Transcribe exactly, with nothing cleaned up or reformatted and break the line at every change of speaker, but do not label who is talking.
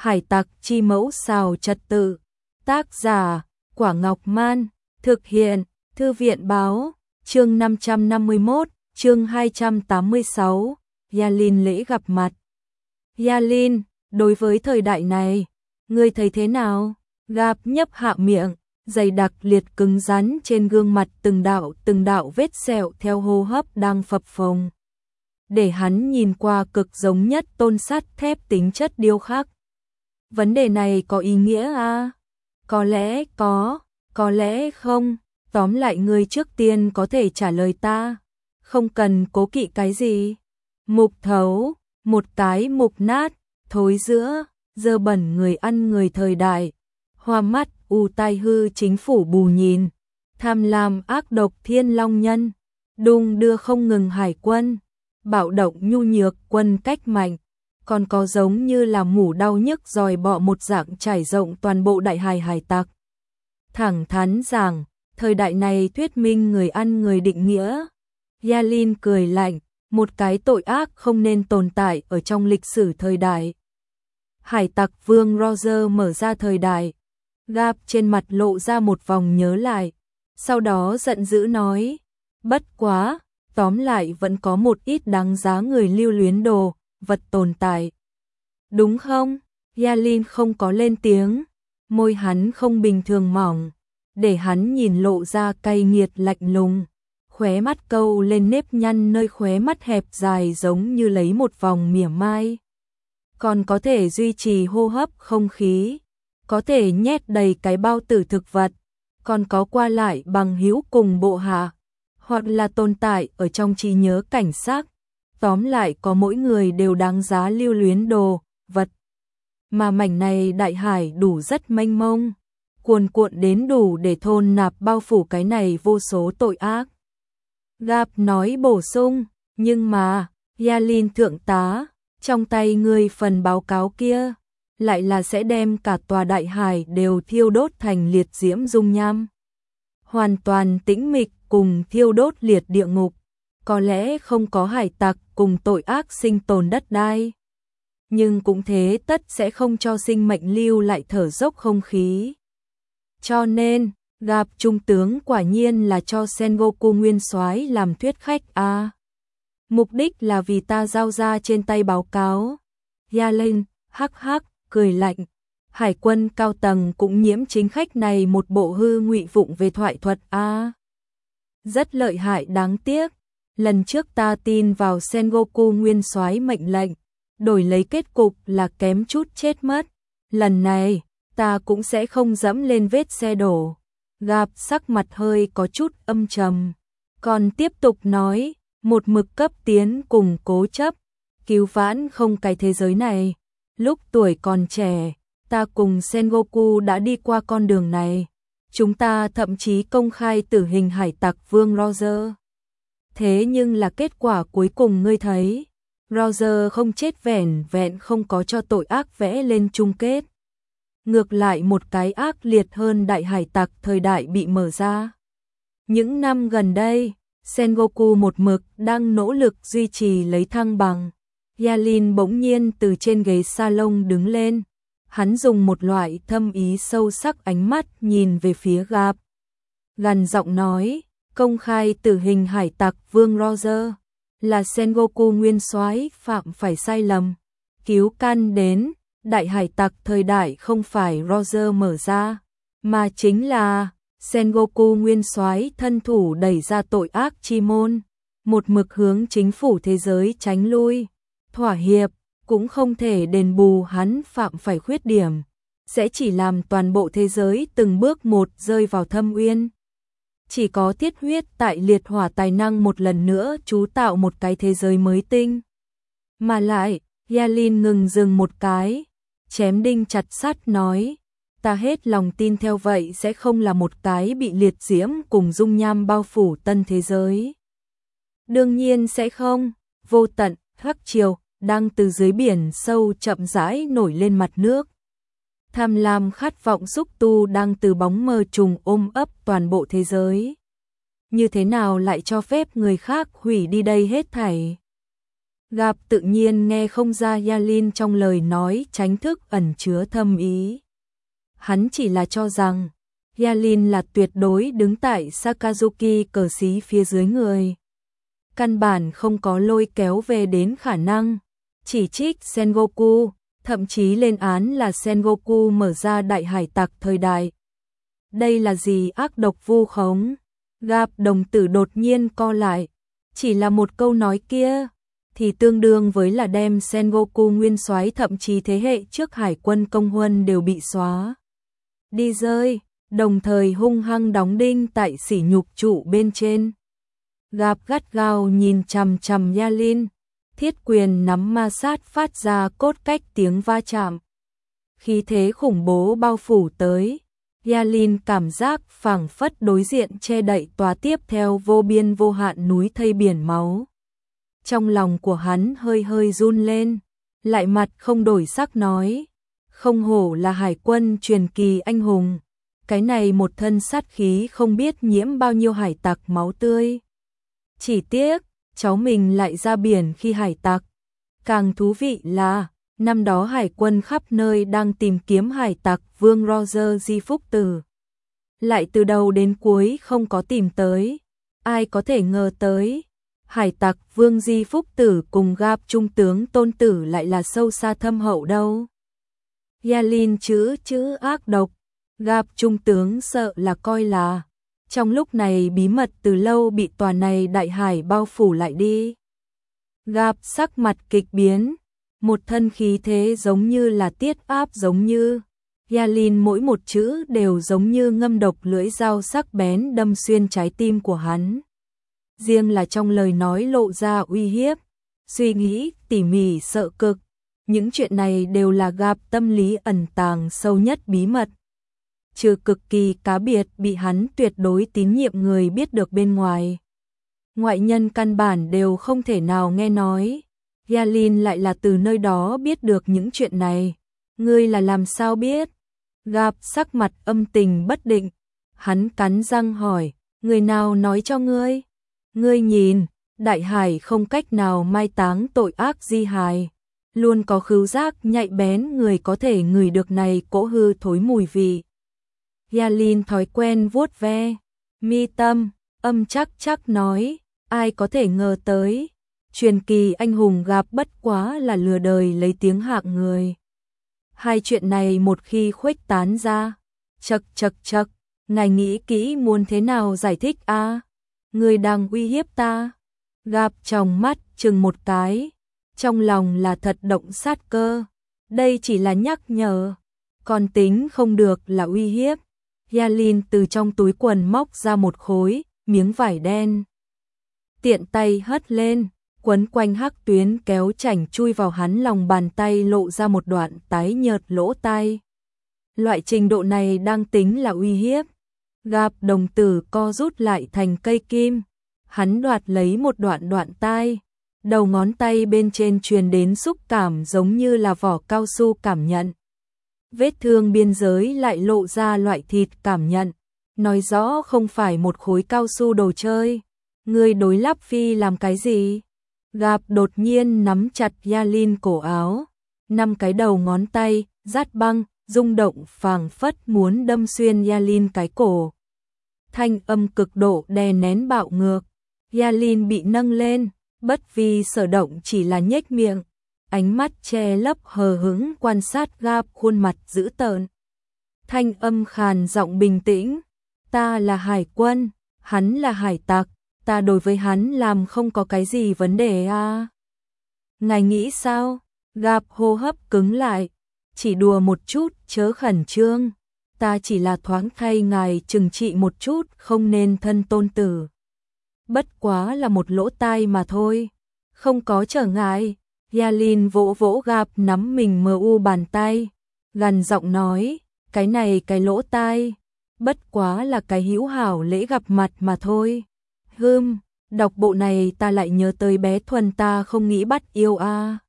Hải tặc chi mẫu xào trật tự. Tác giả, Quả Ngọc Man. Thực hiện, Thư viện báo. Chương năm trăm năm mươi mốt, chương hai trăm tám mươi sáu. Yalin lễ gặp mặt. Yalin, đối với thời đại này, ngươi thấy thế nào? Gap nhấp hạ miệng, dày đặc liệt cứng rắn trên gương mặt, từng đạo từng đạo vết sẹo theo hô hấp đang phập phồng. Để hắn nhìn qua cực giống nhất tôn sắt thép tính chất điêu khắc. Vấn đề này có ý nghĩa à? Có lẽ có, có lẽ không. Tóm lại ngươi trước tiên có thể trả lời ta. Không cần cố kỵ cái gì. Mục thấu, một cái mục nát, thối giữa, dơ bẩn người ăn người thời đại. Hoa mắt, u tai hư chính phủ bù nhìn. Tham lam ác độc thiên long nhân. Đung đưa không ngừng hải quân. Bạo động nhu nhược quân cách mạnh. Còn có giống như là mủ đau nhức dòi bọ một dạng trải rộng toàn bộ đại hải hải tặc. Thẳng thắn rằng, thời đại này thuyết minh người ăn người định nghĩa. Yalin cười lạnh, một cái tội ác không nên tồn tại ở trong lịch sử thời đại. Hải tặc vương Roger mở ra thời đại. Gap trên mặt lộ ra một vòng nhớ lại. Sau đó giận dữ nói, bất quá, tóm lại vẫn có một ít đáng giá người lưu luyến đồ, vật tồn tại. Đúng không? Yalin không có lên tiếng. Môi hắn không bình thường mỏng. Để hắn nhìn lộ ra cay nghiệt lạnh lùng. Khóe mắt câu lên nếp nhăn nơi khóe mắt hẹp dài giống như lấy một vòng mỉa mai. Còn có thể duy trì hô hấp không khí. Có thể nhét đầy cái bao tử thực vật. Còn có qua lại bằng hữu cùng bộ hạ. Hoặc là tồn tại ở trong trí nhớ cảnh sắc. Tóm lại có mỗi người đều đáng giá lưu luyến đồ, vật. Mà mảnh này đại hải đủ rất mênh mông. Cuồn cuộn đến đủ để thôn nạp bao phủ cái này vô số tội ác. Gap nói bổ sung, nhưng mà, Yalin thượng tá, trong tay ngươi phần báo cáo kia, lại là sẽ đem cả tòa đại hải đều thiêu đốt thành liệt diễm dung nham. Hoàn toàn tĩnh mịch cùng thiêu đốt liệt địa ngục, có lẽ không có hải tặc cùng tội ác sinh tồn đất đai. Nhưng cũng thế tất sẽ không cho sinh mệnh lưu lại thở dốc không khí. Cho nên, gặp trung tướng quả nhiên là cho Sengoku nguyên soái làm thuyết khách a. À. Mục đích là vì ta giao ra trên tay báo cáo. Yalin, hắc hắc, cười lạnh. Hải quân cao tầng cũng nhiễm chính khách này một bộ hư ngụy vụng về thoại thuật a. À. Rất lợi hại đáng tiếc. Lần trước ta tin vào Sengoku nguyên soái mệnh lệnh, đổi lấy kết cục là kém chút chết mất. Lần này, ta cũng sẽ không dẫm lên vết xe đổ. Gap sắc mặt hơi có chút âm trầm. Còn tiếp tục nói, một mực cấp tiến cùng cố chấp, cứu vãn không cái thế giới này. Lúc tuổi còn trẻ, ta cùng Sengoku đã đi qua con đường này. Chúng ta thậm chí công khai tử hình hải tặc vương Roger. Thế nhưng là kết quả cuối cùng ngươi thấy, Roger không chết vẻn vẹn không có cho tội ác vẽ lên chung kết. Ngược lại một cái ác liệt hơn đại hải tặc thời đại bị mở ra. Những năm gần đây, Sengoku một mực đang nỗ lực duy trì lấy thăng bằng. Yalin bỗng nhiên từ trên ghế salon đứng lên. Hắn dùng một loại thâm ý sâu sắc ánh mắt nhìn về phía Gap. Gằn giọng nói, công khai tử hình hải tặc vương Roger là Sengoku nguyên soái phạm phải sai lầm. Cứu can đến, đại hải tặc thời đại không phải Roger mở ra, mà chính là Sengoku nguyên soái thân thủ đẩy ra tội ác chi môn, một mực hướng chính phủ thế giới tránh lui, thỏa hiệp, cũng không thể đền bù hắn phạm phải khuyết điểm, sẽ chỉ làm toàn bộ thế giới từng bước một rơi vào thâm uyên. Chỉ có thiết huyết tại liệt hỏa tài năng một lần nữa chú tạo một cái thế giới mới tinh. Mà lại, Yalin ngừng dừng một cái, chém đinh chặt sắt nói, ta hết lòng tin theo vậy sẽ không là một cái bị liệt diễm cùng dung nham bao phủ tân thế giới. Đương nhiên sẽ không, vô tận, hắc triều, đang từ dưới biển sâu chậm rãi nổi lên mặt nước. Tham lam khát vọng xúc tu đang từ bóng mờ trùng ôm ấp toàn bộ thế giới. Như thế nào lại cho phép người khác hủy đi đây hết thảy? Gap tự nhiên nghe không ra Yalin trong lời nói tránh thức ẩn chứa thâm ý. Hắn chỉ là cho rằng Yalin là tuyệt đối đứng tại Sakazuki cờ xí phía dưới người. Căn bản không có lôi kéo về đến khả năng, chỉ trích Sengoku, thậm chí lên án là Sengoku mở ra đại hải tặc thời đại. Đây là gì ác độc vu khống? Gap đồng tử đột nhiên co lại, chỉ là một câu nói kia thì tương đương với là đem Sengoku nguyên soái thậm chí thế hệ trước hải quân công huân đều bị xóa đi rơi, đồng thời hung hăng đóng đinh tại sỉ nhục trụ bên trên. Gap gắt gao nhìn chằm chằm Yalin, thiết quyền nắm ma sát phát ra cốt cách tiếng va chạm. Khí thế khủng bố bao phủ tới, Yalin cảm giác phảng phất đối diện che đậy tòa tiếp theo vô biên vô hạn núi thây biển máu. Trong lòng của hắn hơi hơi run lên, lại mặt không đổi sắc nói, không hổ là hải quân truyền kỳ anh hùng, cái này một thân sát khí không biết nhiễm bao nhiêu hải tặc máu tươi. Chỉ tiếc, cháu mình lại ra biển khi hải tặc. Càng thú vị là, năm đó hải quân khắp nơi đang tìm kiếm hải tặc vương Roger Di Phúc Tử. Lại từ đầu đến cuối không có tìm tới, ai có thể ngờ tới. Hải tặc vương Di Phúc Tử cùng Gap trung tướng Tôn Tử lại là sâu xa thâm hậu đâu. Yalin chữ chữ ác độc, Gap trung tướng sợ là coi là trong lúc này bí mật từ lâu bị tòa này đại hải bao phủ lại đi. Gap sắc mặt kịch biến, một thân khí thế giống như là tiết áp giống như. Yalin mỗi một chữ đều giống như ngâm độc lưỡi dao sắc bén đâm xuyên trái tim của hắn. Riêng là trong lời nói lộ ra uy hiếp, suy nghĩ tỉ mỉ sợ cực. Những chuyện này đều là Gap tâm lý ẩn tàng sâu nhất bí mật. Trừ cực kỳ cá biệt bị hắn tuyệt đối tín nhiệm người biết được bên ngoài. Ngoại nhân căn bản đều không thể nào nghe nói. Yalin lại là từ nơi đó biết được những chuyện này. Ngươi là làm sao biết? Gap sắc mặt âm tình bất định. Hắn cắn răng hỏi, người nào nói cho ngươi? Ngươi nhìn, đại hải không cách nào mai táng tội ác di hài. Luôn có khứu giác nhạy bén người có thể ngửi được này cỗ hư thối mùi vị. Yalin thói quen vuốt ve mi tâm, âm chắc chắc nói, ai có thể ngờ tới, truyền kỳ anh hùng Gap bất quá là lừa đời lấy tiếng hạng người. Hai chuyện này một khi khuếch tán ra, chậc chậc chậc, ngài nghĩ kỹ muốn thế nào giải thích a? À? Người đang uy hiếp ta. Gap trong mắt chừng một cái, trong lòng là thật động sát cơ. Đây chỉ là nhắc nhở, còn tính không được là uy hiếp. Yalin từ trong túi quần móc ra một khối miếng vải đen, tiện tay hất lên, quấn quanh hắc tuyến kéo chảnh chui vào hắn lòng bàn tay, lộ ra một đoạn tái nhợt lỗ tai. Loại trình độ này đang tính là uy hiếp. Gap đồng tử co rút lại thành cây kim, hắn đoạt lấy một đoạn đoạn tai, đầu ngón tay bên trên truyền đến xúc cảm giống như là vỏ cao su cảm nhận. Vết thương biên giới lại lộ ra loại thịt cảm nhận, nói rõ không phải một khối cao su đồ chơi. Ngươi đối lắp phi làm cái gì? Gap đột nhiên nắm chặt Yalin cổ áo, năm cái đầu ngón tay rát băng, rung động phảng phất muốn đâm xuyên Yalin cái cổ. Thanh âm cực độ đè nén bạo ngược, Yalin bị nâng lên, bất vi sở động chỉ là nhếch miệng, ánh mắt che lấp hờ hững quan sát Gap khuôn mặt dữ tợn. Thanh âm khàn giọng bình tĩnh, ta là hải quân, hắn là hải tặc, ta đối với hắn làm không có cái gì vấn đề à? Ngài nghĩ sao? Gap hô hấp cứng lại, chỉ đùa một chút, chớ khẩn trương, ta chỉ là thoáng thay ngài trừng trị một chút, không nên thân Tôn Tử. Bất quá là một lỗ tai mà thôi, không có trở ngại. Yalin vỗ vỗ Gap nắm mình mờ u bàn tay, gằn giọng nói, cái này cái lỗ tai, bất quá là cái hữu hảo lễ gặp mặt mà thôi. Hừm, đọc bộ này ta lại nhớ tới bé Thuần ta không nghĩ bắt yêu a. À.